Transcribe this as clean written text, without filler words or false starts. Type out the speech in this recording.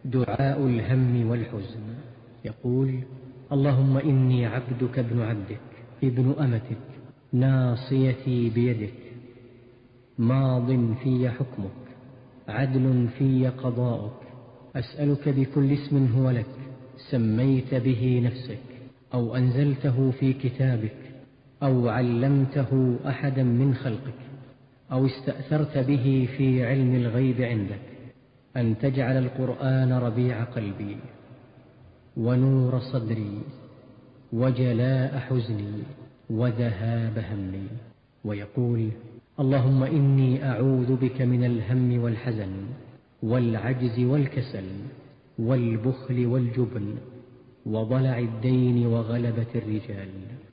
دعاء الهم والحزن. يقول: اللهم إني عبدك ابن عبدك ابن أمتك، ناصيتي بيدك، ماض في حكمك، عدل في قضاؤك، أسألك بكل اسم هو لك سميت به نفسك أو أنزلته في كتابك أو علمته أحدا من خلقك أو استأثرت به في علم الغيب عندك، أن تجعل القرآن ربيع قلبي ونور صدري وجلاء حزني وذهاب همي. ويقول: اللهم إني أعوذ بك من الهم والحزن والعجز والكسل والبخل والجبن وضلع الدين وغلبة الرجال.